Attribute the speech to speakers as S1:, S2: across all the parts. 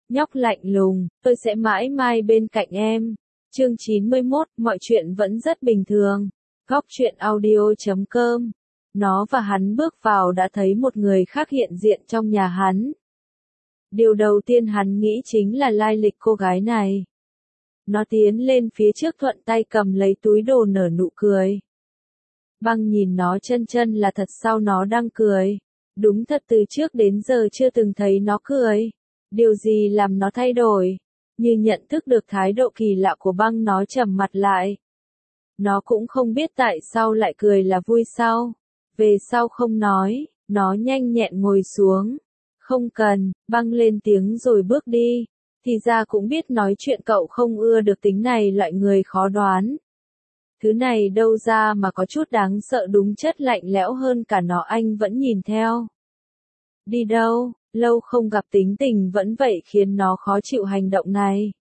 S1: Nhóc lạnh lùng, tôi sẽ mãi mãi bên cạnh em. Chương 91, mọi chuyện vẫn rất bình thường. Góc truyện audio.com. Nó và hắn bước vào đã thấy một người khác hiện diện trong nhà hắn. Điều đầu tiên hắn nghĩ chính là lai lịch cô gái này. Nó tiến lên phía trước thuận tay cầm lấy túi đồ nở nụ cười. Băng nhìn nó chân là thật sao nó đang cười. Đúng thật từ trước đến giờ chưa từng thấy nó cười. Điều gì làm nó thay đổi? Như nhận thức được thái độ kỳ lạ của băng nó trầm mặt lại. Nó cũng không biết tại sao lại cười là vui sao. Về sau không nói, nó nhanh nhẹn ngồi xuống. Không cần, băng lên tiếng rồi bước đi. Thì ra cũng biết nói chuyện cậu không ưa được tính này loại người khó đoán. Thứ này đâu ra mà có chút đáng sợ đúng chất lạnh lẽo hơn cả nó anh vẫn nhìn theo. Đi đâu, lâu không gặp tính tình vẫn vậy khiến nó khó chịu hành động này.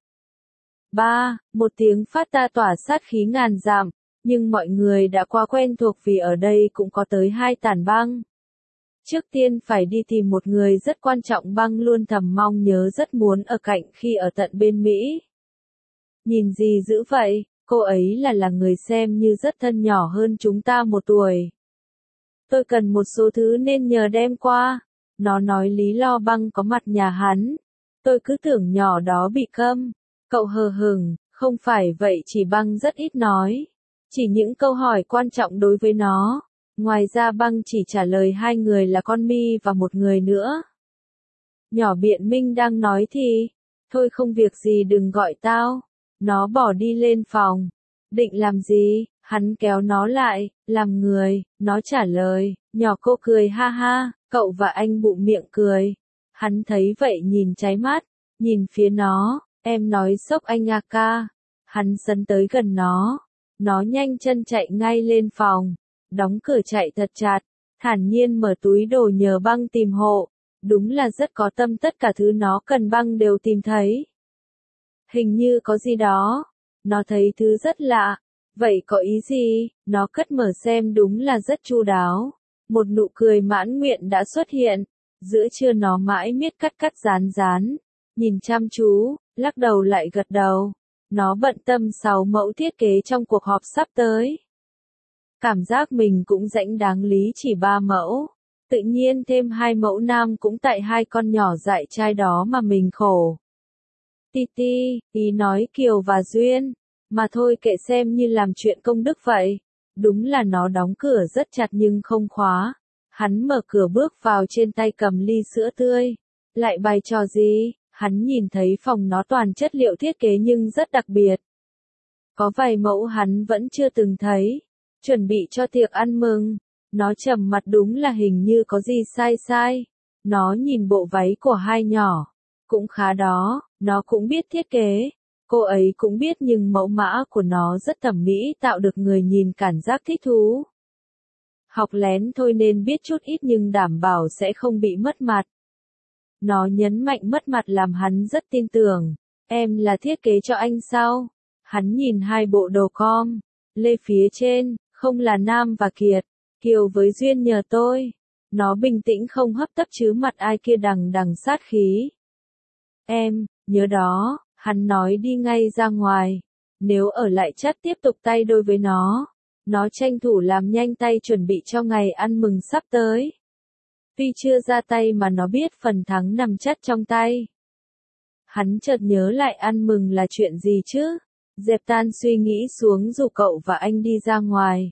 S1: Một tiếng phát ra tỏa sát khí ngàn dặm, nhưng mọi người đã quá quen thuộc vì ở đây cũng có tới 2 tản băng. Trước tiên phải đi tìm một người rất quan trọng băng luôn thầm mong nhớ rất muốn ở cạnh khi ở tận bên Mỹ. Nhìn gì dữ vậy, cô ấy là người xem như rất thân nhỏ hơn chúng ta 1 tuổi. Tôi cần một số thứ nên nhờ đem qua. Nó nói lý lo băng có mặt nhà hắn. Tôi cứ tưởng nhỏ đó bị câm. Cậu hờ hững, không phải vậy chỉ băng rất ít nói. Chỉ những câu hỏi quan trọng đối với nó. Ngoài ra băng chỉ trả lời 2 người là con Mi và một người nữa. Nhỏ biện minh đang nói thì. Thôi không việc gì đừng gọi tao. Nó bỏ đi lên phòng. Định làm gì? Hắn kéo nó lại, làm người, nó trả lời, nhỏ cô cười ha ha, cậu và anh bụng miệng cười. Hắn thấy vậy nhìn cháy mắt, nhìn phía nó, em nói sốc anh à ca. Hắn sấn tới gần nó nhanh chân chạy ngay lên phòng, đóng cửa chạy thật chặt, thản nhiên mở túi đồ nhờ băng tìm hộ. Đúng là rất có tâm tất cả thứ nó cần băng đều tìm thấy. Hình như có gì đó, nó thấy thứ rất lạ. Vậy có ý gì? Nó cất mở xem đúng là rất chu đáo. Một nụ cười mãn nguyện đã xuất hiện. Giữa trưa nó mãi miết cắt dán. Nhìn chăm chú, lắc đầu lại gật đầu. Nó bận tâm 6 mẫu thiết kế trong cuộc họp sắp tới. Cảm giác mình cũng rãnh đáng lý chỉ 3 mẫu. Tự nhiên thêm 2 mẫu nam cũng tại 2 con nhỏ dại trai đó mà mình khổ. Titi, ý nói Kiều và Duyên. Mà thôi kệ xem như làm chuyện công đức vậy. Đúng là nó đóng cửa rất chặt nhưng không khóa. Hắn mở cửa bước vào trên tay cầm ly sữa tươi. Lại bày trò gì? Hắn nhìn thấy phòng nó toàn chất liệu thiết kế nhưng rất đặc biệt. Có vài mẫu hắn vẫn chưa từng thấy. Chuẩn bị cho tiệc ăn mừng. Nó trầm mặt đúng là hình như có gì sai. Nó nhìn bộ váy của 2 nhỏ. Cũng khá đó, nó cũng biết thiết kế. Cô ấy cũng biết nhưng mẫu mã của nó rất thẩm mỹ tạo được người nhìn cảm giác thích thú. Học lén thôi nên biết chút ít nhưng đảm bảo sẽ không bị mất mặt. Nó nhấn mạnh mất mặt làm hắn rất tin tưởng. Em là thiết kế cho anh sao? Hắn nhìn 2 bộ đồ com. Lê phía trên, không là Nam và Kiệt. Kiều với Duyên nhờ tôi. Nó bình tĩnh không hấp tấp chứ mặt ai kia đằng sát khí. Em, nhớ đó. Hắn nói đi ngay ra ngoài. Nếu ở lại chắc tiếp tục tay đôi với nó. Nó tranh thủ làm nhanh tay chuẩn bị cho ngày ăn mừng sắp tới. Tuy chưa ra tay mà nó biết phần thắng nằm chắc trong tay. Hắn chợt nhớ lại ăn mừng là chuyện gì chứ. Dẹp tan suy nghĩ xuống rủ cậu và anh đi ra ngoài.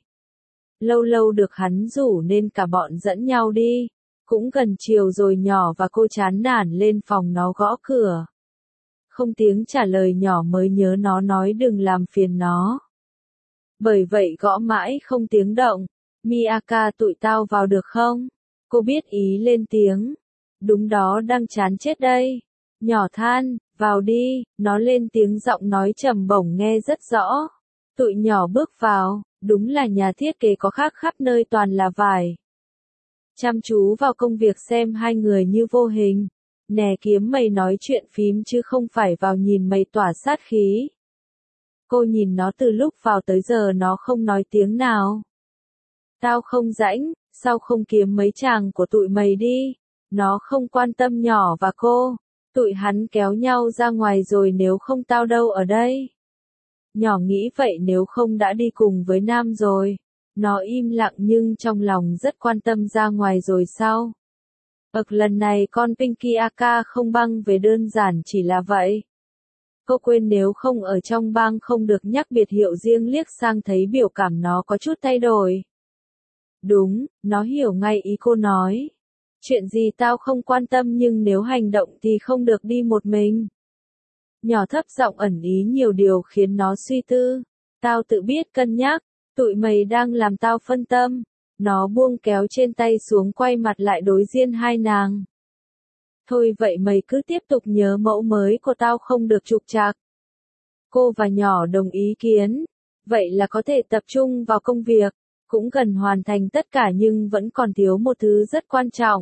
S1: Lâu được hắn rủ nên cả bọn dẫn nhau đi. Cũng gần chiều rồi nhỏ và cô chán nản lên phòng nó gõ cửa. Không tiếng trả lời nhỏ mới nhớ nó nói đừng làm phiền nó. Bởi vậy gõ mãi không tiếng động. Miyaka tụi tao vào được không? Cô biết ý lên tiếng. Đúng đó đang chán chết đây. Nhỏ than, vào đi, nó lên tiếng giọng nói trầm bổng nghe rất rõ. Tụi nhỏ bước vào, đúng là nhà thiết kế có khác khắp nơi toàn là vải. Chăm chú vào công việc xem 2 người như vô hình. Nè kiếm mày nói chuyện phím chứ không phải vào nhìn mày tỏa sát khí. Cô nhìn nó từ lúc vào tới giờ nó không nói tiếng nào. Tao không rãnh, sao không kiếm mấy chàng của tụi mày đi. Nó không quan tâm nhỏ và cô. Tụi hắn kéo nhau ra ngoài rồi, nếu không tao đâu ở đây. Nhỏ nghĩ vậy, nếu không đã đi cùng với Nam rồi. Nó im lặng nhưng trong lòng rất quan tâm. Ra ngoài rồi sao? Lần này con Pinky Aka không băng về đơn giản chỉ là vậy. Cô quên nếu không ở trong bang không được nhắc biệt hiệu riêng. Liếc sang thấy biểu cảm nó có chút thay đổi. Đúng, nó hiểu ngay ý cô nói. Chuyện gì tao không quan tâm, nhưng nếu hành động thì không được đi một mình. Nhỏ thấp giọng ẩn ý nhiều điều khiến nó suy tư. Tao tự biết cân nhắc, tụi mày đang làm tao phân tâm. Nó buông kéo trên tay xuống, quay mặt lại đối diện hai nàng. Thôi vậy mày cứ tiếp tục nhớ mẫu mới của tao, không được trục trặc. Cô và nhỏ đồng ý kiến. Vậy là có thể tập trung vào công việc. Cũng gần hoàn thành tất cả nhưng vẫn còn thiếu một thứ rất quan trọng.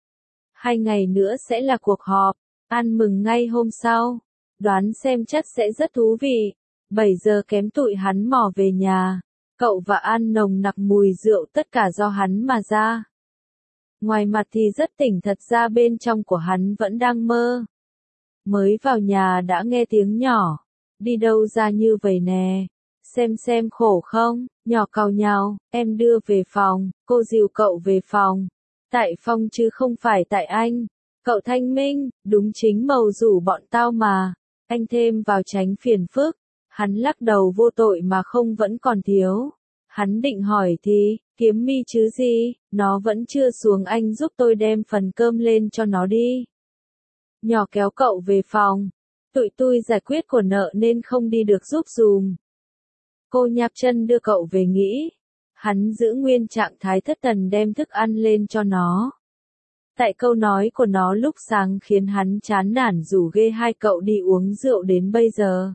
S1: 2 ngày nữa sẽ là cuộc họp, ăn mừng ngay hôm sau. Đoán xem chắc sẽ rất thú vị. 7 giờ kém tụi hắn mò về nhà. Cậu và An nồng nặc mùi rượu, tất cả do hắn mà ra. Ngoài mặt thì rất tỉnh, thật ra bên trong của hắn vẫn đang mơ. Mới vào nhà đã nghe tiếng nhỏ. Đi đâu ra như vậy nè? Xem khổ không? Nhỏ cau nhào, em đưa về phòng, cô dìu cậu về phòng. Tại Phong chứ không phải tại anh. Cậu thanh minh, đúng chính màu rủ bọn tao mà. Anh thêm vào tránh phiền phức. Hắn lắc đầu, vô tội mà không vẫn còn thiếu. Hắn định hỏi thì, kiếm mi chứ gì, nó vẫn chưa xuống, anh giúp tôi đem phần cơm lên cho nó đi. Nhỏ kéo cậu về phòng. Tụi tôi giải quyết của nợ nên không đi được, giúp dùm. Cô nháp chân đưa cậu về nghỉ. Hắn giữ nguyên trạng thái thất thần đem thức ăn lên cho nó. Tại câu nói của nó lúc sáng khiến hắn chán nản, rủ ghê hai cậu đi uống rượu đến bây giờ.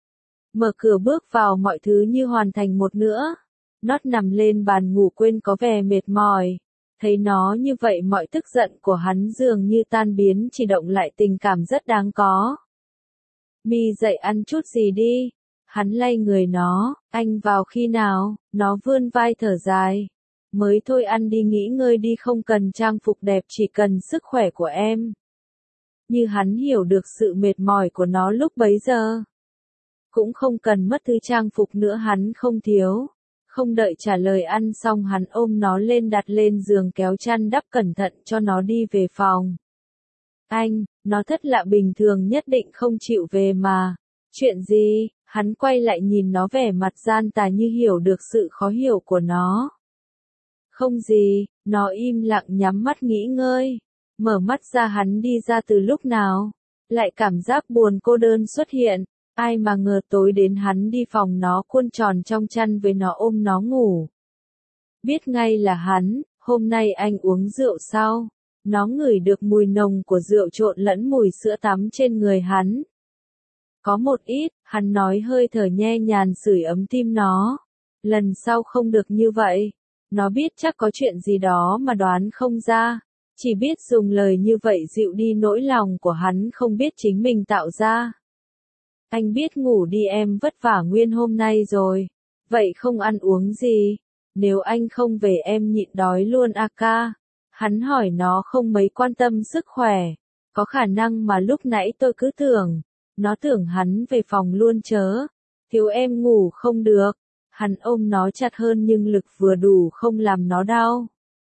S1: Mở cửa bước vào, mọi thứ như hoàn thành một nữa. Nót nằm lên bàn ngủ quên có vẻ mệt mỏi. Thấy nó như vậy, mọi tức giận của hắn dường như tan biến, chỉ động lại tình cảm rất đáng có. Mi dậy ăn chút gì đi. Hắn lay người nó, anh vào khi nào? Nó vươn vai thở dài. Mới thôi, ăn đi, nghỉ ngơi đi, không cần trang phục đẹp, chỉ cần sức khỏe của em. Như hắn hiểu được sự mệt mỏi của nó lúc bấy giờ. Cũng không cần mất thứ trang phục nữa, hắn không thiếu. Không đợi trả lời ăn xong, hắn ôm nó lên đặt lên giường, kéo chăn đắp cẩn thận cho nó đi về phòng. Anh, nó thất lạ, bình thường nhất định không chịu về mà. Chuyện gì? Hắn quay lại nhìn nó, vẻ mặt gian tà như hiểu được sự khó hiểu của nó. Không gì, nó im lặng nhắm mắt nghỉ ngơi. Mở mắt ra, hắn đi ra từ lúc nào? Lại cảm giác buồn cô đơn xuất hiện. Ai mà ngờ tối đến hắn đi phòng nó, cuộn tròn trong chăn với nó, ôm nó ngủ. Biết ngay là hắn. Hôm nay anh uống rượu sao? Nó ngửi được mùi nồng của rượu trộn lẫn mùi sữa tắm trên người hắn. Có một ít, hắn nói, hơi thở nhẹ nhàng sưởi ấm tim nó. Lần sau không được như vậy. Nó biết chắc có chuyện gì đó mà đoán không ra. Chỉ biết dùng lời như vậy dịu đi nỗi lòng của hắn, không biết chính mình tạo ra. Anh biết ngủ đi, em vất vả nguyên hôm nay rồi. Vậy không ăn uống gì? Nếu anh không về em nhịn đói luôn Aka. Hắn hỏi nó không mấy quan tâm sức khỏe. Có khả năng mà lúc nãy tôi cứ tưởng. Nó tưởng hắn về phòng luôn chớ. Thiếu em ngủ không được. Hắn ôm nó chặt hơn nhưng lực vừa đủ, không làm nó đau.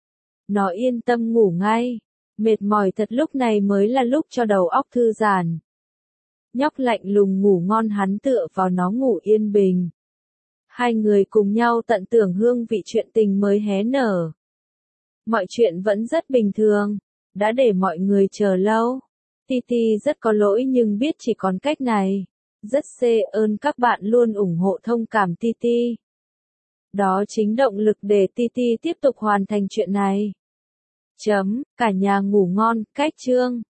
S1: Nó yên tâm ngủ ngay. Mệt mỏi thật, lúc này mới là lúc cho đầu óc thư giãn. Nhóc lạnh lùng ngủ ngon, hắn tựa vào nó ngủ yên bình. Hai người cùng nhau tận tưởng hương vị chuyện tình mới hé nở. Mọi chuyện vẫn rất bình thường. Đã để mọi người chờ lâu. Titi rất có lỗi nhưng biết chỉ còn cách này. Rất ơn các bạn luôn ủng hộ thông cảm Titi. Đó chính động lực để Titi tiếp tục hoàn thành chuyện này. Cả nhà ngủ ngon, cách chương.